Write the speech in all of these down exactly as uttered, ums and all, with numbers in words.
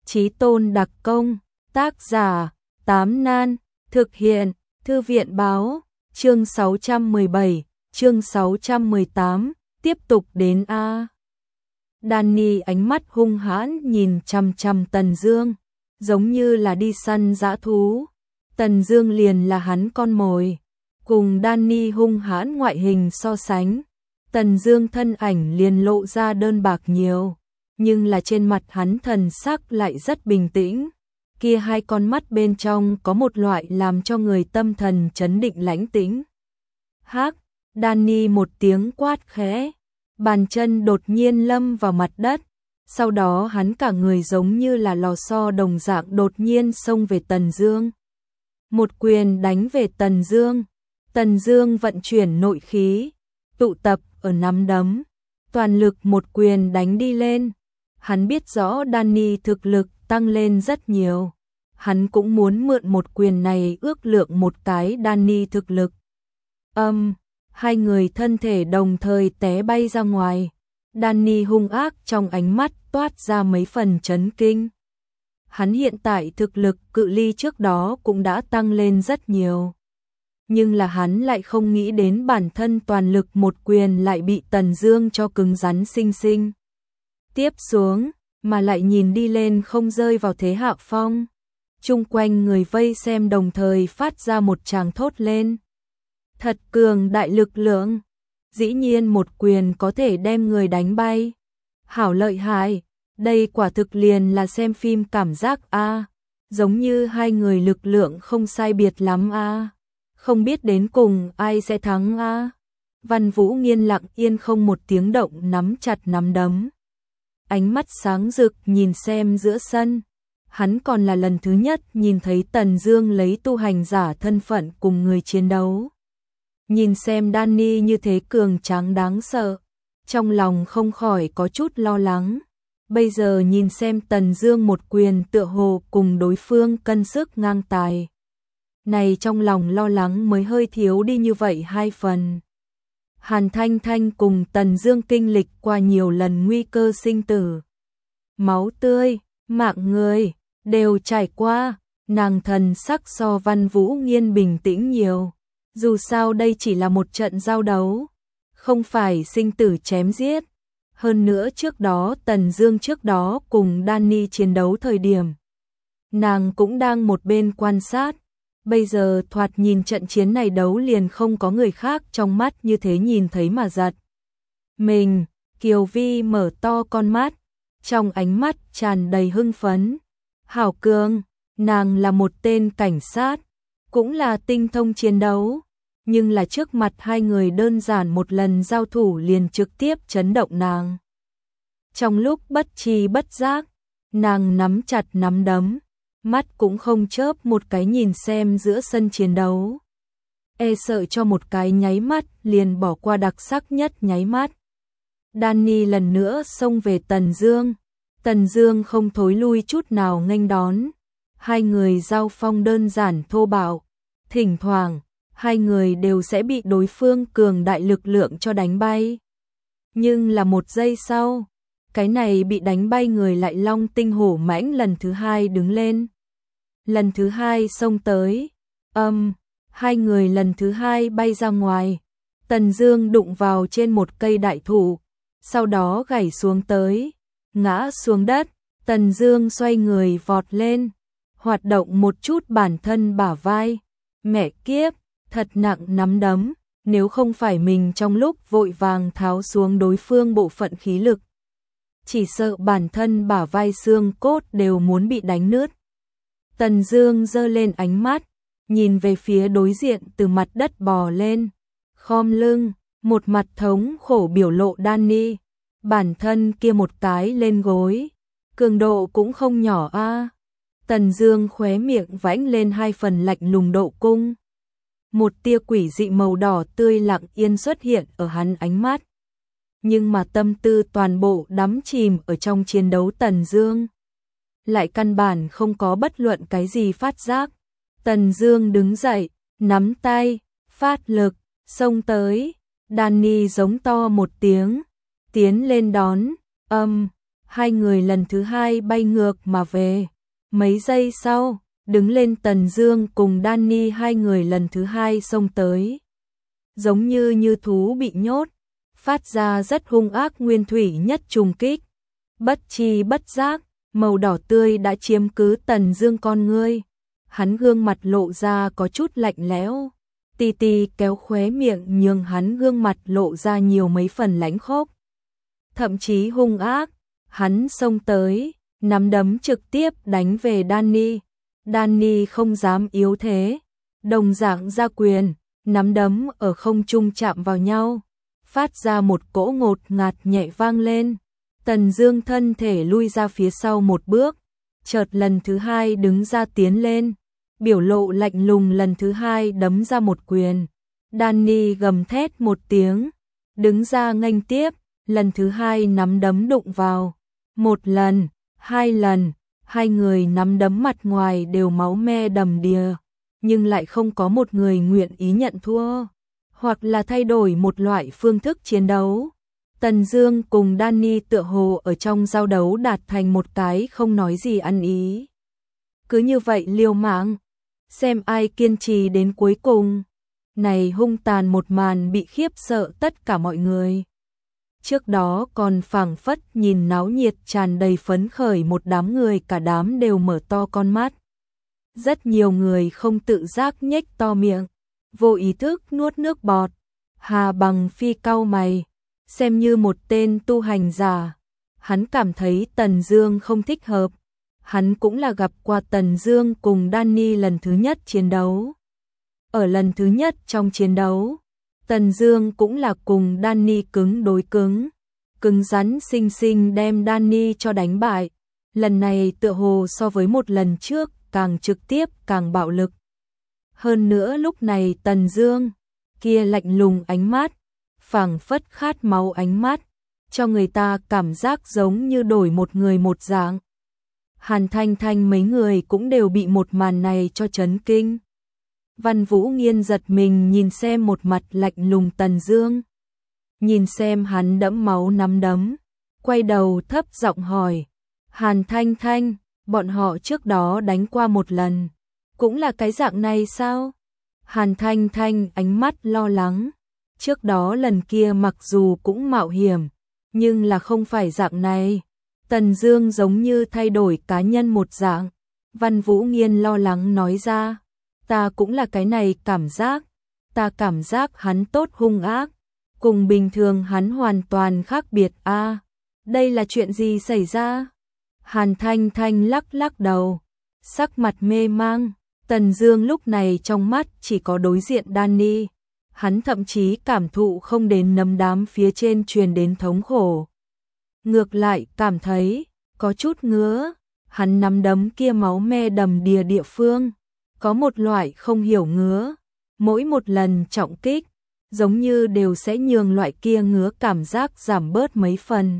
Chí tôn đặc công, tác giả, Tám Nan, thực hiện, Thư viện báo, chương sáu trăm mười bảy, chương sáu trăm mười tám, tiếp tục đến A. Danny ánh mắt hung hãn nhìn chằm chằm Tần Dương, giống như là đi săn dã thú. Tần Dương liền là hắn con mồi. Cùng Danny hung hãn ngoại hình so sánh, Tần Dương thân ảnh liền lộ ra đơn bạc nhiều, nhưng là trên mặt hắn thần sắc lại rất bình tĩnh. Kia hai con mắt bên trong có một loại làm cho người tâm thần chấn định lãnh tĩnh. Hắc, Danny một tiếng quát khẽ, bàn chân đột nhiên lâm vào mặt đất, sau đó hắn cả người giống như là lò xo đồng dạng đột nhiên xông về Tần Dương. Một quyền đánh về Tần Dương. Tần Dương vận chuyển nội khí, tụ tập ở nắm đấm, toàn lực một quyền đánh đi lên. Hắn biết rõ Danny thực lực tăng lên rất nhiều, hắn cũng muốn mượn một quyền này ước lượng một cái Danny thực lực. Âm, um, hai người thân thể đồng thời té bay ra ngoài. Danny hung ác trong ánh mắt toát ra mấy phần chấn kinh. Hắn hiện tại thực lực cự ly trước đó cũng đã tăng lên rất nhiều. Nhưng là hắn lại không nghĩ đến bản thân toàn lực một quyền lại bị Tần Dương cho cứng rắn xinh xinh tiếp xuống, mà lại nhìn đi lên không rơi vào thế hạ phong. Chung quanh người vây xem đồng thời phát ra một tràng thốt lên. Thật cường đại lực lượng, dĩ nhiên một quyền có thể đem người đánh bay. Hảo lợi hại, đây quả thực liền là xem phim cảm giác a, giống như hai người lực lượng không sai biệt lắm a. Không biết đến cùng ai sẽ thắng a. Văn Vũ Nghiên lặng yên không một tiếng động nắm chặt nắm đấm. Ánh mắt sáng rực nhìn xem giữa sân. Hắn còn là lần thứ nhất nhìn thấy Tần Dương lấy tu hành giả thân phận cùng người chiến đấu. Nhìn xem Danny như thế cường tráng đáng sợ, trong lòng không khỏi có chút lo lắng. Bây giờ nhìn xem Tần Dương một quyền tựa hồ cùng đối phương cân sức ngang tài. Này trong lòng lo lắng mới hơi thiếu đi như vậy hai phần. Hàn Thanh Thanh cùng Tần Dương kinh lịch qua nhiều lần nguy cơ sinh tử. Máu tươi, mạng người, đều trải qua, nàng thần sắc so Văn Vũ Nghiên bình tĩnh nhiều. Dù sao đây chỉ là một trận giao đấu, không phải sinh tử chém giết. Hơn nữa trước đó Tần Dương trước đó cùng Danny chiến đấu thời điểm, nàng cũng đang một bên quan sát. Bây giờ thoạt nhìn trận chiến này đấu liền không có người khác trong mắt như thế nhìn thấy mà giật mình. Kiều Vi mở to con mắt, trong ánh mắt tràn đầy hưng phấn. Hảo cường, nàng là một tên cảnh sát, cũng là tinh thông chiến đấu, nhưng là trước mặt hai người đơn giản một lần giao thủ liền trực tiếp chấn động nàng. Trong lúc bất tri bất giác, nàng nắm chặt nắm đấm, mắt cũng không chớp một cái nhìn xem giữa sân chiến đấu. E sợ cho một cái nháy mắt liền bỏ qua đặc sắc nhất nháy mắt. Danny lần nữa xông về Tần Dương. Tần Dương không thối lui chút nào nghênh đón. Hai người giao phong đơn giản thô bạo. Thỉnh thoảng, hai người đều sẽ bị đối phương cường đại lực lượng cho đánh bay. Nhưng là một giây sau, cái này bị đánh bay người lại long tinh hổ mãnh lần thứ hai đứng lên. Lần thứ hai xông tới, âm, um, hai người lần thứ hai bay ra ngoài. Tần Dương đụng vào trên một cây đại thụ, sau đó gãy xuống tới, ngã xuống đất. Tần Dương xoay người vọt lên, hoạt động một chút bản thân bả vai. Mẹ kiếp, thật nặng nắm đấm, nếu không phải mình trong lúc vội vàng tháo xuống đối phương bộ phận khí lực, chỉ sợ bản thân bả vai xương cốt đều muốn bị đánh nứt. Tần Dương giơ lên ánh mắt, nhìn về phía đối diện từ mặt đất bò lên, khom lưng, một mặt thống khổ biểu lộ Danny. Bản thân kia một cái lên gối, cường độ cũng không nhỏ a. À. Tần Dương khóe miệng vãnh lên hai phần lạnh lùng độ cung. Một tia quỷ dị màu đỏ tươi lặng yên xuất hiện ở hắn ánh mắt. Nhưng mà tâm tư toàn bộ đắm chìm ở trong chiến đấu. Tần Dương lại căn bản không có bất luận cái gì phát giác. Tần Dương đứng dậy, nắm tay, phát lực, xông tới. Danny giống to một tiếng, tiến lên đón, âm, hai người lần thứ hai bay ngược mà về. Mấy giây sau, đứng lên Tần Dương cùng Danny hai người lần thứ hai xông tới. Giống như như thú bị nhốt, phát ra rất hung ác nguyên thủy nhất trùng kích. Bất chi bất giác, màu đỏ tươi đã chiếm cứ Tần Dương con ngươi. Hắn gương mặt lộ ra có chút lạnh lẽo, tì tì kéo khóe miệng nhường hắn gương mặt lộ ra nhiều mấy phần lãnh khốc. Thậm chí hung ác, hắn xông tới, nắm đấm trực tiếp đánh về Danny. Danny không dám yếu thế, đồng dạng ra quyền, nắm đấm ở không trung chạm vào nhau, phát ra một cỗ ngột ngạt nhẹ vang lên. Tần Dương thân thể lui ra phía sau một bước, chợt lần thứ hai đứng ra tiến lên, biểu lộ lạnh lùng lần thứ hai đấm ra một quyền. Danny gầm thét một tiếng, đứng ra nghênh tiếp, lần thứ hai nắm đấm đụng vào. Một lần, hai lần, hai người nắm đấm mặt ngoài đều máu me đầm đìa, nhưng lại không có một người nguyện ý nhận thua, hoặc là thay đổi một loại phương thức chiến đấu. Tần Dương cùng Danny tựa hồ ở trong giao đấu đạt thành một cái không nói gì ăn ý. Cứ như vậy liều mạng, xem ai kiên trì đến cuối cùng. Này hung tàn một màn bị khiếp sợ tất cả mọi người. Trước đó còn phảng phất nhìn náo nhiệt tràn đầy phấn khởi một đám người, cả đám đều mở to con mắt. Rất nhiều người không tự giác nhếch to miệng, vô ý thức nuốt nước bọt. Hà Bằng Phi cau mày, xem như một tên tu hành giả, hắn cảm thấy Tần Dương không thích hợp. Hắn cũng là gặp qua Tần Dương cùng Danny lần thứ nhất chiến đấu. Ở lần thứ nhất trong chiến đấu, Tần Dương cũng là cùng Danny cứng đối cứng, cứng rắn xinh xinh đem Danny cho đánh bại. Lần này tựa hồ so với một lần trước càng trực tiếp càng bạo lực. Hơn nữa lúc này Tần Dương kia lạnh lùng ánh mắt, phảng phất khát máu ánh mắt, cho người ta cảm giác giống như đổi một người một dạng. Hàn Thanh Thanh mấy người cũng đều bị một màn này cho chấn kinh. Văn Vũ Nghiên giật mình nhìn xem một mặt lạnh lùng Tần Dương, nhìn xem hắn đẫm máu nắm đấm, quay đầu thấp giọng hỏi, Hàn Thanh Thanh, bọn họ trước đó đánh qua một lần, cũng là cái dạng này sao? Hàn Thanh Thanh ánh mắt lo lắng, trước đó lần kia mặc dù cũng mạo hiểm, nhưng là không phải dạng này. Tần Dương giống như thay đổi cá nhân một dạng. Văn Vũ Nghiên lo lắng nói ra, ta cũng là cái này cảm giác, ta cảm giác hắn tốt hung ác, cùng bình thường hắn hoàn toàn khác biệt a. À, đây là chuyện gì xảy ra? Hàn Thanh Thanh lắc lắc đầu, sắc mặt mê mang. Tần Dương lúc này trong mắt chỉ có đối diện Danny, hắn thậm chí cảm thụ không đến nấm đám phía trên truyền đến thống khổ. Ngược lại cảm thấy có chút ngứa, hắn nắm đấm kia máu me đầm đìa địa phương, có một loại không hiểu ngứa, mỗi một lần trọng kích, giống như đều sẽ nhường loại kia ngứa cảm giác giảm bớt mấy phần.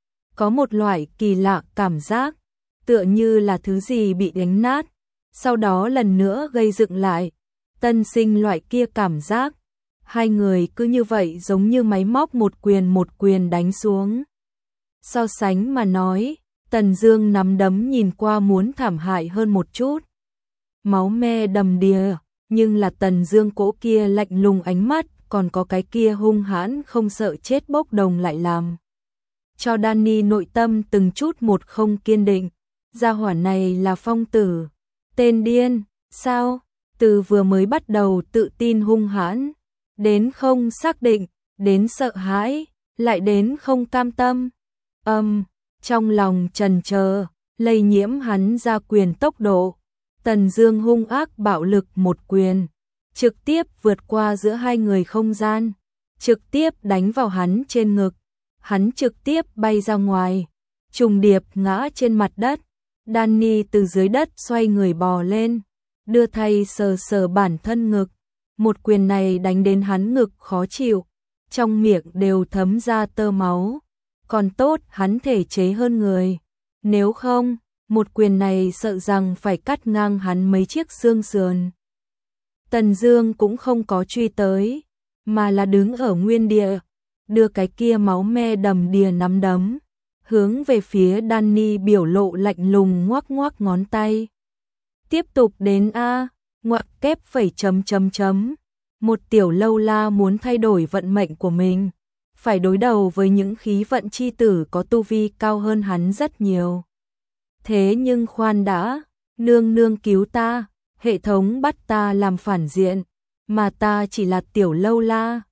Có một loại kỳ lạ cảm giác, tựa như là thứ gì bị đánh nát, sau đó lần nữa gây dựng lại, tân sinh loại kia cảm giác. Hai người cứ như vậy giống như máy móc một quyền một quyền đánh xuống. So sánh mà nói, Tần Dương nắm đấm nhìn qua muốn thảm hại hơn một chút. Máu me đầm đìa, nhưng là Tần Dương cỗ kia lạnh lùng ánh mắt, còn có cái kia hung hãn không sợ chết bốc đồng lại làm cho Danny nội tâm từng chút một không kiên định. Gia hỏa này là phong tử, tên điên, sao? Từ vừa mới bắt đầu tự tin hung hãn, đến không xác định, đến sợ hãi, lại đến không cam tâm. Âm, um, trong lòng chần chờ, lây nhiễm hắn ra quyền tốc độ. Tần Dương hung ác bạo lực một quyền, trực tiếp vượt qua giữa hai người không gian, trực tiếp đánh vào hắn trên ngực. Hắn trực tiếp bay ra ngoài, trùng điệp ngã trên mặt đất. Danny từ dưới đất xoay người bò lên, đưa tay sờ sờ bản thân ngực. Một quyền này đánh đến hắn ngực khó chịu, trong miệng đều thấm ra tơ máu. Còn tốt hắn thể chế hơn người, nếu không, một quyền này sợ rằng phải cắt ngang hắn mấy chiếc xương sườn. Tần Dương cũng không có truy tới, mà là đứng ở nguyên địa, đưa cái kia máu me đầm đìa nắm đấm, hướng về phía Danny biểu lộ lạnh lùng ngoắc ngoắc ngón tay. Tiếp tục đến A, ngoặc kép phẩy chấm chấm chấm. Một tiểu lâu la muốn thay đổi vận mệnh của mình, phải đối đầu với những khí vận chi tử có tu vi cao hơn hắn rất nhiều. Thế nhưng khoan đã, nương nương cứu ta, hệ thống bắt ta làm phản diện, mà ta chỉ là tiểu lâu la,